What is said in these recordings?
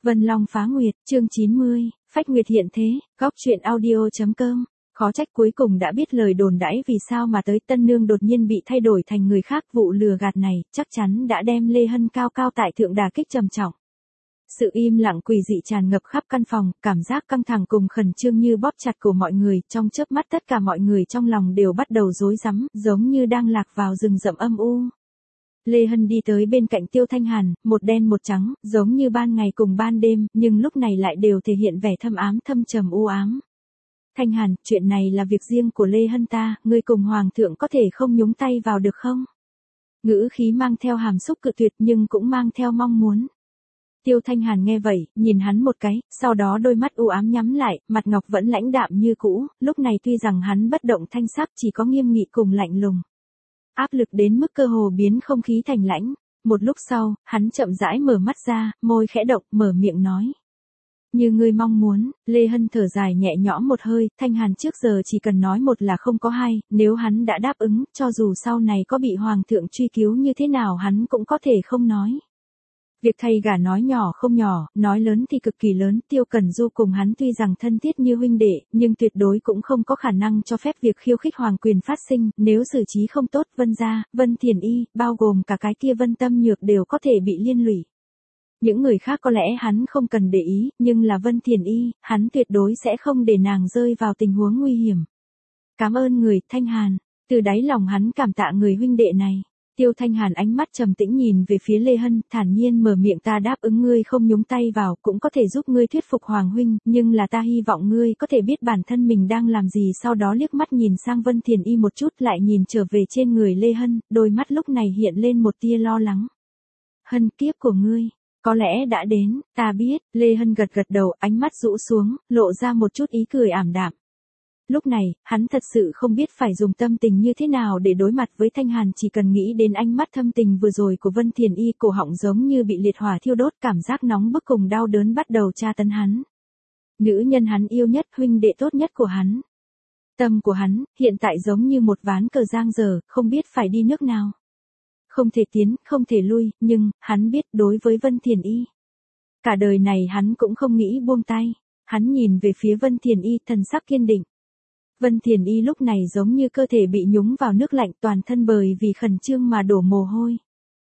Vân Long phá nguyệt, chương 90, phách nguyệt hiện thế, góc truyện audio.com. Khó trách cuối cùng đã biết lời đồn đãi vì sao mà tới tân nương đột nhiên bị thay đổi thành người khác, vụ lừa gạt này chắc chắn đã đem Lê Hân cao cao tại thượng đả kích trầm trọng. Sự im lặng quỷ dị tràn ngập khắp căn phòng, cảm giác căng thẳng cùng khẩn trương như bóp chặt của mọi người, trong chớp mắt tất cả mọi người trong lòng đều bắt đầu rối rắm, giống như đang lạc vào rừng rậm âm u. Lê Hân đi tới bên cạnh Tiêu Thanh Hàn, một đen một trắng, giống như ban ngày cùng ban đêm, nhưng lúc này lại đều thể hiện vẻ thâm ám thâm trầm u ám. Thanh Hàn, chuyện này là việc riêng của Lê Hân ta, ngươi cùng Hoàng thượng có thể không nhúng tay vào được không? Ngữ khí mang theo hàm xúc cự tuyệt nhưng cũng mang theo mong muốn. Tiêu Thanh Hàn nghe vậy, nhìn hắn một cái, sau đó đôi mắt u ám nhắm lại, mặt ngọc vẫn lãnh đạm như cũ, lúc này tuy rằng hắn bất động thanh sắc chỉ có nghiêm nghị cùng lạnh lùng. Áp lực đến mức cơ hồ biến không khí thành lãnh. Một lúc sau, hắn chậm rãi mở mắt ra, môi khẽ động, mở miệng nói. Như ngươi mong muốn, Lê Hân thở dài nhẹ nhõm một hơi, Thanh Hàn trước giờ chỉ cần nói một là không có hai, nếu hắn đã đáp ứng, cho dù sau này có bị Hoàng thượng truy cứu như thế nào hắn cũng có thể không nói. Việc thầy gả nói nhỏ không nhỏ, nói lớn thì cực kỳ lớn, Tiêu Cẩn Du cùng hắn tuy rằng thân thiết như huynh đệ, nhưng tuyệt đối cũng không có khả năng cho phép việc khiêu khích hoàng quyền phát sinh, nếu xử trí không tốt Vân gia, Vân Thiền Y, bao gồm cả cái kia Vân Tâm Nhược đều có thể bị liên lụy. Những người khác có lẽ hắn không cần để ý, nhưng là Vân Thiền Y, hắn tuyệt đối sẽ không để nàng rơi vào tình huống nguy hiểm. Cảm ơn người, Thanh Hàn, từ đáy lòng hắn cảm tạ người huynh đệ này. Tiêu Thanh Hàn ánh mắt trầm tĩnh nhìn về phía Lê Hân, thản nhiên mở miệng, ta đáp ứng ngươi không nhúng tay vào, cũng có thể giúp ngươi thuyết phục Hoàng huynh, nhưng là ta hy vọng ngươi có thể biết bản thân mình đang làm gì, sau đó liếc mắt nhìn sang Vân Thiền Y một chút, lại nhìn trở về trên người Lê Hân, đôi mắt lúc này hiện lên một tia lo lắng. Hân, kiếp của ngươi có lẽ đã đến, ta biết, Lê Hân gật gật đầu, ánh mắt rũ xuống, lộ ra một chút ý cười ảm đạm. Lúc này, hắn thật sự không biết phải dùng tâm tình như thế nào để đối mặt với Thanh Hàn, chỉ cần nghĩ đến ánh mắt thâm tình vừa rồi của Vân Thiền Y, cổ họng giống như bị liệt hỏa thiêu đốt, cảm giác nóng bức cùng đau đớn bắt đầu tra tấn hắn. Nữ nhân hắn yêu nhất, huynh đệ tốt nhất của hắn. Tâm của hắn, hiện tại giống như một ván cờ giang dở, không biết phải đi nước nào. Không thể tiến, không thể lui, nhưng, hắn biết đối với Vân Thiền Y. Cả đời này hắn cũng không nghĩ buông tay. Hắn nhìn về phía Vân Thiền Y, thần sắc kiên định. Vân Thiền Y lúc này giống như cơ thể bị nhúng vào nước lạnh, toàn thân bởi vì khẩn trương mà đổ mồ hôi.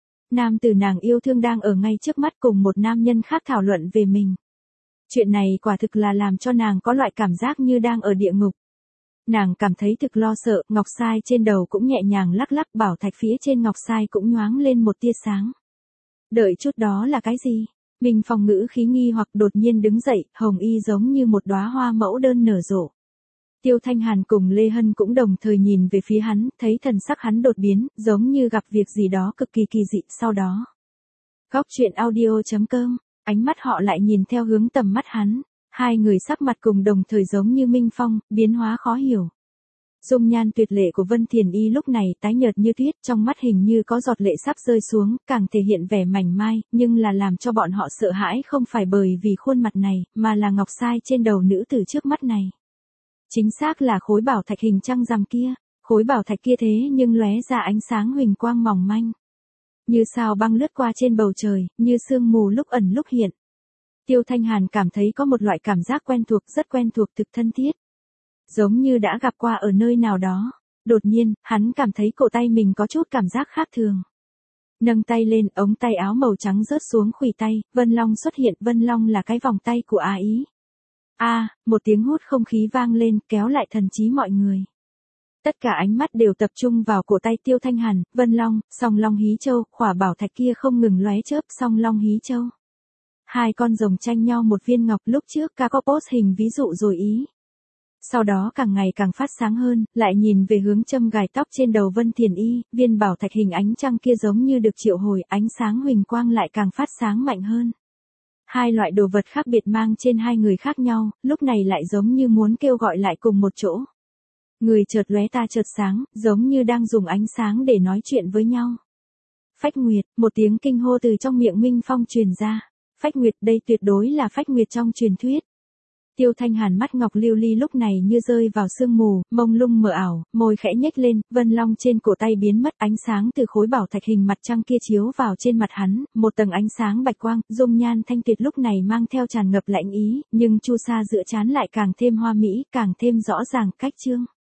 Nam tử nàng yêu thương đang ở ngay trước mắt cùng một nam nhân khác thảo luận về mình. Chuyện này quả thực là làm cho nàng có loại cảm giác như đang ở địa ngục. Nàng cảm thấy thực lo sợ, ngọc sai trên đầu cũng nhẹ nhàng lắc lắc, bảo thạch phía trên ngọc sai cũng nhoáng lên một tia sáng. Đợi chút, đó là cái gì? Minh Phong ngữ khí nghi hoặc đột nhiên đứng dậy, hồng y giống như một đóa hoa mẫu đơn nở rộ. Tiêu Thanh Hàn cùng Lê Hân cũng đồng thời nhìn về phía hắn, thấy thần sắc hắn đột biến, giống như gặp việc gì đó cực kỳ kỳ dị, sau đó. Góc truyện audio.com, ánh mắt họ lại nhìn theo hướng tầm mắt hắn, hai người sắc mặt cùng đồng thời giống như Minh Phong, biến hóa khó hiểu. Dung nhan tuyệt lệ của Vân Thiền Y lúc này tái nhợt như tuyết, trong mắt hình như có giọt lệ sắp rơi xuống, càng thể hiện vẻ mảnh mai, nhưng là làm cho bọn họ sợ hãi không phải bởi vì khuôn mặt này, mà là ngọc sai trên đầu nữ tử trước mắt này. Chính xác là khối bảo thạch hình trăng rằm kia, khối bảo thạch kia thế nhưng lóe ra ánh sáng huỳnh quang mỏng manh. Như sao băng lướt qua trên bầu trời, như sương mù lúc ẩn lúc hiện. Tiêu Thanh Hàn cảm thấy có một loại cảm giác quen thuộc, rất quen thuộc, thực thân thiết. Giống như đã gặp qua ở nơi nào đó. Đột nhiên, hắn cảm thấy cổ tay mình có chút cảm giác khác thường. Nâng tay lên, ống tay áo màu trắng rớt xuống khuỷu tay, Vân Long xuất hiện, Vân Long là cái vòng tay của A Ý. Một tiếng hút không khí vang lên, kéo lại thần trí mọi người. Tất cả ánh mắt đều tập trung vào cổ tay Tiêu Thanh Hàn, Vân Long, song long hí châu, khỏa bảo thạch kia không ngừng lóe chớp, song long hí châu. Hai con rồng tranh nhau một viên ngọc, lúc trước ca có post hình ví dụ rồi ý. Sau đó càng ngày càng phát sáng hơn, lại nhìn về hướng châm gài tóc trên đầu Vân Thiền Y, viên bảo thạch hình ánh trăng kia giống như được triệu hồi, ánh sáng huỳnh quang lại càng phát sáng mạnh hơn. Hai loại đồ vật khác biệt mang trên hai người khác nhau, lúc này lại giống như muốn kêu gọi lại cùng một chỗ. Người chợt lóe ta chợt sáng, giống như đang dùng ánh sáng để nói chuyện với nhau. Phách nguyệt, một tiếng kinh hô từ trong miệng Minh Phong truyền ra. Phách nguyệt, đây tuyệt đối là phách nguyệt trong truyền thuyết. Tiêu Thanh Hàn mắt ngọc lưu ly lúc này như rơi vào sương mù, mông lung mờ ảo, môi khẽ nhếch lên, vân long trên cổ tay biến mất, ánh sáng từ khối bảo thạch hình mặt trăng kia chiếu vào trên mặt hắn, một tầng ánh sáng bạch quang, dung nhan thanh tuyệt lúc này mang theo tràn ngập lạnh ý, nhưng chu sa giữa trán lại càng thêm hoa mỹ, càng thêm rõ ràng cách trương.